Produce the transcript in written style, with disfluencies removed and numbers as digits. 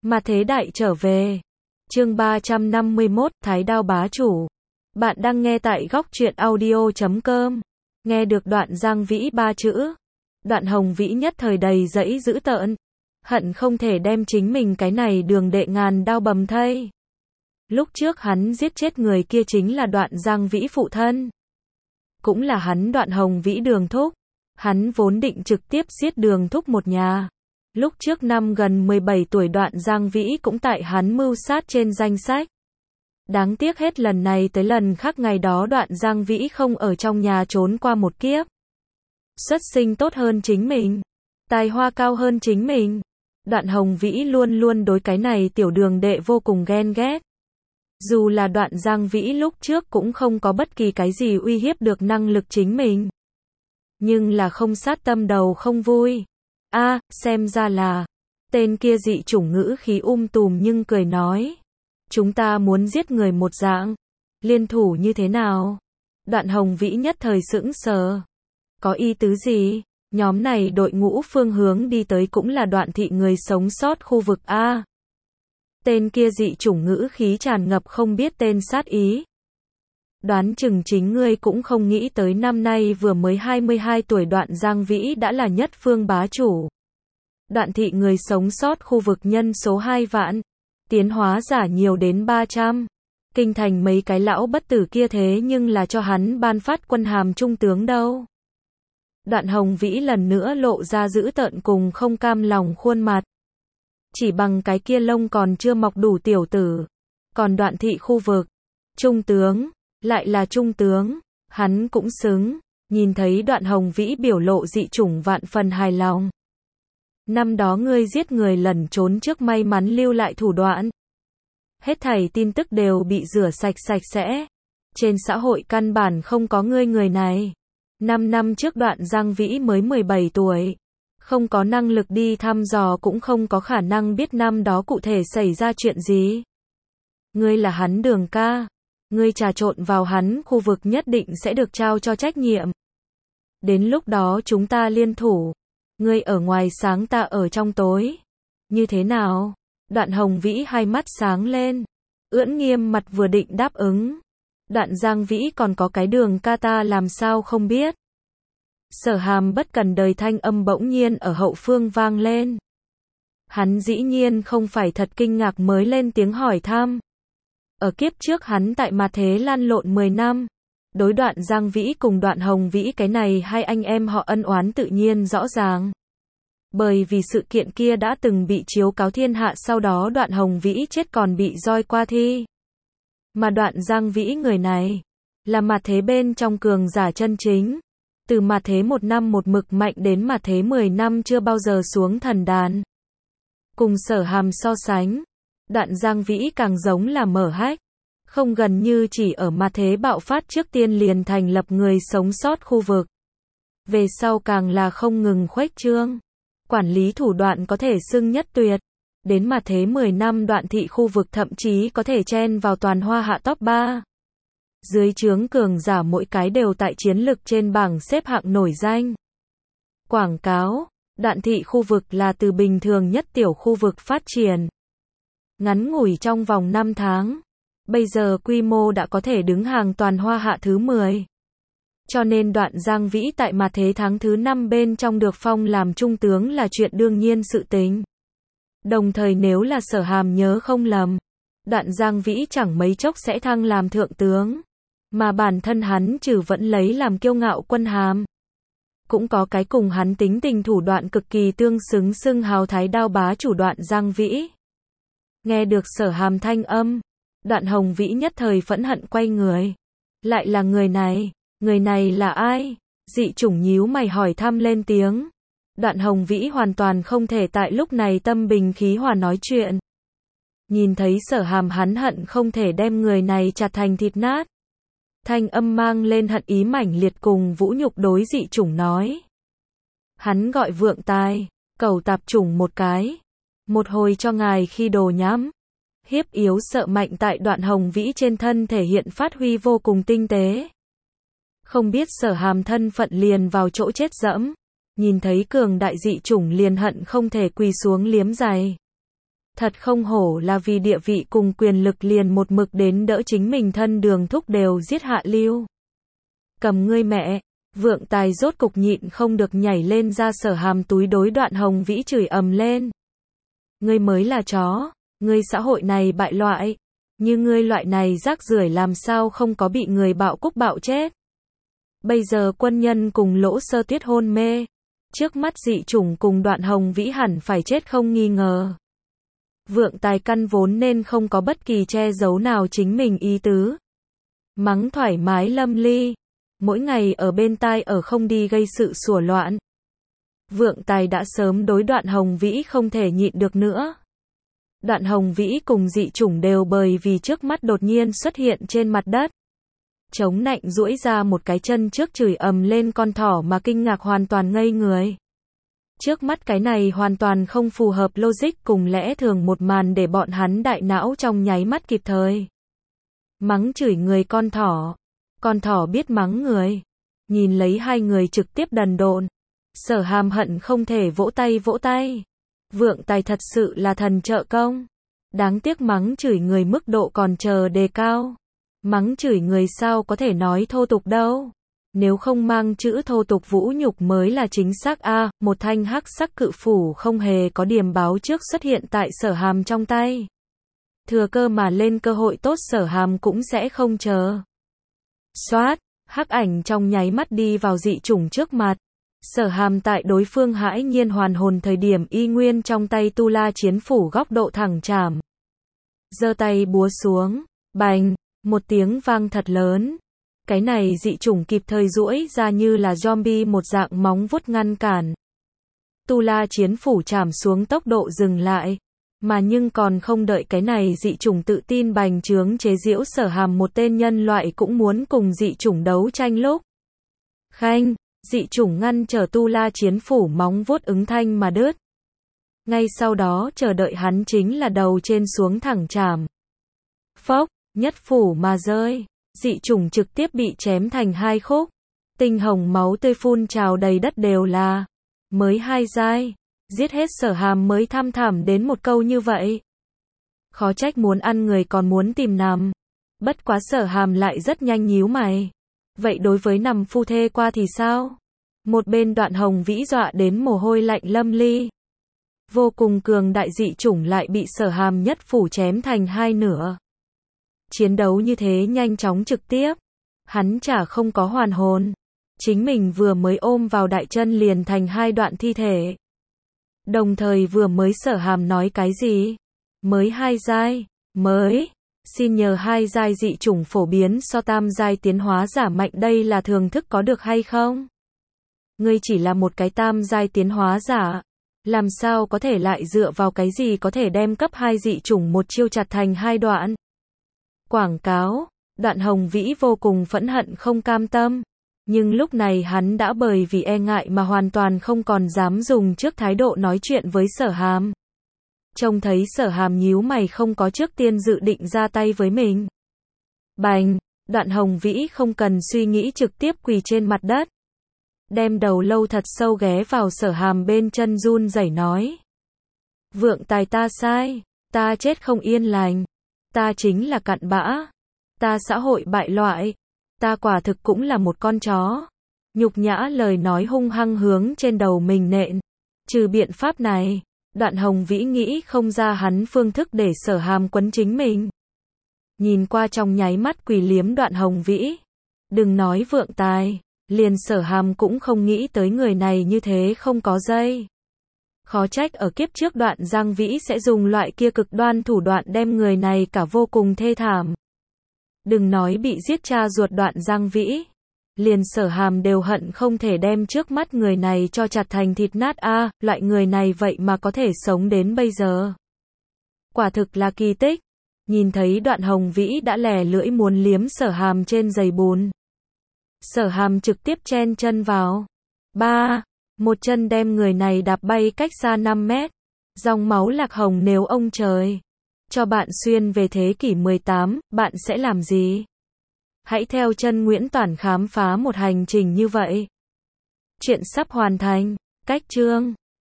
Mà thế đại trở về. Chương 351, Thái Đao bá chủ. Bạn đang nghe tại góc truyện audio.com. Nghe được đoạn Giang Vĩ ba chữ. Đoạn Hồng Vĩ nhất thời đầy dẫy dữ tợn. Hận không thể đem chính mình cái này đường đệ ngàn đao bầm thây. Lúc trước hắn giết chết người kia chính là Đoạn Giang Vĩ phụ thân. Cũng là hắn Đoạn Hồng Vĩ Đường thúc. Hắn vốn định trực tiếp giết Đường thúc một nhà. Lúc trước năm gần 17 tuổi Đoạn Giang Vĩ cũng tại hắn mưu sát trên danh sách. Đáng tiếc hết lần này tới lần khác ngày đó Đoạn Giang Vĩ không ở trong nhà trốn qua một kiếp. Xuất sinh tốt hơn chính mình. Tài hoa cao hơn chính mình. Đoạn Hồng Vĩ luôn luôn đối cái này tiểu đường đệ vô cùng ghen ghét. Dù là Đoạn Giang Vĩ lúc trước cũng không có bất kỳ cái gì uy hiếp được năng lực chính mình. Nhưng là không sát tâm đầu không vui. Xem ra là, tên kia dị chủng ngữ khí tùm nhưng cười nói. Chúng ta muốn giết người một dạng. Liên thủ như thế nào? Đoạn Hồng Vĩ nhất thời sững sờ. Có ý tứ gì? Nhóm này đội ngũ phương hướng đi tới cũng là Đoạn thị người sống sót khu vực A. Tên kia dị chủng ngữ khí tràn ngập không biết tên sát ý. Đoán chừng chính ngươi cũng không nghĩ tới năm nay vừa mới 22 tuổi Đoạn Giang Vĩ đã là nhất phương bá chủ. Đoạn thị người sống sót khu vực nhân số 2 vạn. Tiến hóa giả nhiều đến 300. Kinh thành mấy cái lão bất tử kia thế nhưng là cho hắn ban phát quân hàm trung tướng đâu. Đoạn Hồng Vĩ lần nữa lộ ra dữ tợn cùng không cam lòng khuôn mặt. Chỉ bằng cái kia lông còn chưa mọc đủ tiểu tử. Còn Đoạn thị khu vực. Trung tướng. Lại là trung tướng. Hắn cũng xứng. Nhìn thấy Đoạn Hồng Vĩ biểu lộ dị chủng vạn phần hài lòng. Năm đó ngươi giết người lẩn trốn trước may mắn lưu lại thủ đoạn. Hết thảy tin tức đều bị rửa sạch sẽ. Trên xã hội căn bản không có ngươi người này. 5 năm trước Đoạn Giang Vĩ mới 17 tuổi. Không có năng lực đi thăm dò cũng không có khả năng biết năm đó cụ thể xảy ra chuyện gì. Ngươi là hắn Đường ca. Ngươi trà trộn vào hắn khu vực nhất định sẽ được trao cho trách nhiệm. Đến lúc đó chúng ta liên thủ. Ngươi ở ngoài sáng ta ở trong tối. Như thế nào? Đoạn Hồng Vĩ hai mắt sáng lên. Ưỡn nghiêm mặt vừa định đáp ứng. Đoạn Giang Vĩ còn có cái Đường ca ta làm sao không biết. Sở Hàm bất cần đời thanh âm bỗng nhiên ở hậu phương vang lên. Hắn dĩ nhiên không phải thật kinh ngạc mới lên tiếng hỏi thăm. Ở kiếp trước hắn tại mà thế lan lộn 10 năm. Đối Đoạn Giang Vĩ cùng Đoạn Hồng Vĩ cái này hai anh em họ ân oán tự nhiên rõ ràng. Bởi vì sự kiện kia đã từng bị chiếu cáo thiên hạ, sau đó Đoạn Hồng Vĩ chết còn bị roi qua thi. Mà Đoạn Giang Vĩ người này là mà thế bên trong cường giả chân chính. Từ mà thế 1 năm một mực mạnh đến mà thế 10 năm chưa bao giờ xuống thần đàn. Cùng Sở Hàm so sánh, Đoạn Giang Vĩ càng giống là mở hách. Không gần như chỉ ở mà thế bạo phát trước tiên liền thành lập người sống sót khu vực. Về sau càng là không ngừng khuếch trương. Quản lý thủ đoạn có thể xưng nhất tuyệt. Đến mà thế 10 năm Đoạn thị khu vực thậm chí có thể chen vào toàn hoa hạ top 3. Dưới trướng cường giả mỗi cái đều tại chiến lực trên bảng xếp hạng nổi danh. Quảng cáo, Đoạn thị khu vực là từ bình thường nhất tiểu khu vực phát triển. Ngắn ngủi trong vòng 5 tháng. Bây giờ quy mô đã có thể đứng hàng toàn hoa hạ thứ 10. Cho nên Đoạn Giang Vĩ tại mà thế tháng thứ 5 bên trong được phong làm trung tướng là chuyện đương nhiên sự tình. Đồng thời nếu là Sở Hàm nhớ không lầm, Đoạn Giang Vĩ chẳng mấy chốc sẽ thăng làm thượng tướng. Mà bản thân hắn trừ vẫn lấy làm kiêu ngạo quân hàm. Cũng có cái cùng hắn tính tình thủ đoạn cực kỳ tương xứng xưng hào Thái Đao bá chủ Đoạn Giang Vĩ. Nghe được Sở Hàm thanh âm, Đoạn Hồng Vĩ nhất thời phẫn hận quay người. Lại là người này là ai? Dị chủng nhíu mày hỏi thăm lên tiếng. Đoạn Hồng Vĩ hoàn toàn không thể tại lúc này tâm bình khí hòa nói chuyện. Nhìn thấy Sở Hàm hắn hận không thể đem người này chặt thành thịt nát. Thanh âm mang lên hận ý mãnh liệt cùng vũ nhục đối dị chủng nói. Hắn gọi Vượng Tài, cẩu tạp chủng một cái. Một hồi cho ngài khi đồ nhắm. Hiếp yếu sợ mạnh tại Đoạn Hồng Vĩ trên thân thể hiện phát huy vô cùng tinh tế. Không biết Sở Hàm thân phận liền vào chỗ chết dẫm. Nhìn thấy cường đại dị chủng liền hận không thể quỳ xuống liếm giày. Thật không hổ là vì địa vị cùng quyền lực liền một mực đến đỡ chính mình thân Đường Thúc đều giết hạ lưu. Cầm ngươi mẹ, Vượng Tài rốt cục nhịn không được nhảy lên ra Sở Hàm túi đối Đoạn Hồng Vĩ chửi ầm lên. Ngươi mới là chó, ngươi xã hội này bại loại, như ngươi loại này rác rưởi làm sao không có bị người bạo cúc bạo chết. Bây giờ quân nhân cùng Lỗ Sơ Tuyết hôn mê, trước mắt dị chủng cùng Đoạn Hồng Vĩ hẳn phải chết không nghi ngờ. Vượng Tài căn vốn nên không có bất kỳ che giấu nào chính mình ý tứ. Mắng thoải mái Lâm Ly, mỗi ngày ở bên tai ở không đi gây sự sủa loạn. Vượng Tài đã sớm đối Đoạn Hồng Vĩ không thể nhịn được nữa. Đoạn Hồng Vĩ cùng dị chủng đều bởi vì trước mắt đột nhiên xuất hiện trên mặt đất. Chống nạnh duỗi ra một cái chân trước chửi ầm lên con thỏ mà kinh ngạc hoàn toàn ngây người. Trước mắt cái này hoàn toàn không phù hợp logic cùng lẽ thường một màn để bọn hắn đại não trong nháy mắt kịp thời. Mắng chửi người con thỏ biết mắng người. Nhìn lấy hai người trực tiếp đần độn, Sở Hàm hận không thể vỗ tay. Vượng Tài thật sự là thần trợ công. Đáng tiếc mắng chửi người mức độ còn chờ đề cao. Mắng chửi người sao có thể nói thô tục đâu. Nếu không mang chữ thô tục vũ nhục mới là chính xác a. Một thanh hắc sắc cự phủ không hề có điểm báo trước xuất hiện tại Sở Hàm trong tay. Thừa cơ mà lên cơ hội tốt Sở Hàm cũng sẽ không chờ. Xoát, hắc ảnh trong nháy mắt đi vào dị chủng trước mặt. Sở Hàm tại đối phương hãi nhiên hoàn hồn thời điểm y nguyên trong tay tu la chiến phủ góc độ thẳng chạm. Giơ tay búa xuống, bành, một tiếng vang thật lớn. Cái này dị chủng kịp thời duỗi ra như là zombie một dạng móng vuốt ngăn cản. Tu la chiến phủ chạm xuống tốc độ dừng lại. Mà nhưng còn không đợi cái này dị chủng tự tin bành trướng chế giễu Sở Hàm một tên nhân loại cũng muốn cùng dị chủng đấu tranh lúc. Khanh, dị chủng ngăn trở tu la chiến phủ móng vuốt ứng thanh mà đứt. Ngay sau đó chờ đợi hắn chính là đầu trên xuống thẳng chạm. Phốc, nhất phủ mà rơi, dị chủng trực tiếp bị chém thành hai khúc. Tinh hồng máu tươi phun trào đầy đất đều là. Mới hai giai, giết hết Sở Hàm mới tham thảm đến một câu như vậy. Khó trách muốn ăn người còn muốn tìm nằm. Bất quá Sở Hàm lại rất nhanh nhíu mày. Vậy đối với nằm phu thê qua thì sao? Một bên Đoạn Hồng Vĩ dọa đến mồ hôi lạnh lâm ly. Vô cùng cường đại dị chủng lại bị Sở Hàm nhất phủ chém thành hai nửa. Chiến đấu như thế nhanh chóng trực tiếp. Hắn chả không có hoàn hồn. Chính mình vừa mới ôm vào đại chân liền thành hai đoạn thi thể. Đồng thời vừa mới Sở Hàm nói cái gì? Mới hai giai, mới. Xin nhờ hai giai dị chủng phổ biến so tam giai tiến hóa giả mạnh đây là thường thức có được hay không? Ngươi chỉ là một cái tam giai tiến hóa giả. Làm sao có thể lại dựa vào cái gì có thể đem cấp 2 dị chủng một chiêu chặt thành hai đoạn? Quảng cáo, Đoạn Hồng Vĩ vô cùng phẫn hận không cam tâm. Nhưng lúc này hắn đã bởi vì e ngại mà hoàn toàn không còn dám dùng trước thái độ nói chuyện với Sở Hàm. Trông thấy Sở Hàm nhíu mày không có trước tiên dự định ra tay với mình. Bành, Đoạn Hồng Vĩ không cần suy nghĩ trực tiếp quỳ trên mặt đất. Đem đầu lâu thật sâu ghé vào Sở Hàm bên chân run rẩy nói. Vượng Tài ta sai, ta chết không yên lành. Ta chính là cặn bã. Ta xã hội bại loại. Ta quả thực cũng là một con chó. Nhục nhã lời nói hung hăng hướng trên đầu mình nện. Trừ biện pháp này, Đoạn Hồng Vĩ nghĩ không ra hắn phương thức để Sở Hàm quấn chính mình. Nhìn qua trong nháy mắt quỳ liếm Đoạn Hồng Vĩ. Đừng nói Vượng Tài, liền Sở Hàm cũng không nghĩ tới người này như thế không có dây. Khó trách ở kiếp trước Đoạn Giang Vĩ sẽ dùng loại kia cực đoan thủ đoạn đem người này cả vô cùng thê thảm. Đừng nói bị giết cha ruột Đoạn Giang Vĩ. Liền Sở Hàm đều hận không thể đem trước mắt người này cho chặt thành thịt nát a, loại người này vậy mà có thể sống đến bây giờ. Quả thực là kỳ tích. Nhìn thấy Đoạn Hồng Vĩ đã lè lưỡi muốn liếm Sở Hàm trên giày bùn. Sở Hàm trực tiếp chen chân vào. Một chân đem người này đạp bay cách xa 5 mét. Dòng máu lạc hồng nếu ông trời cho bạn xuyên về thế kỷ 18, bạn sẽ làm gì? Hãy theo chân Nguyễn Toản khám phá một hành trình như vậy. Chuyện sắp hoàn thành. Cách chương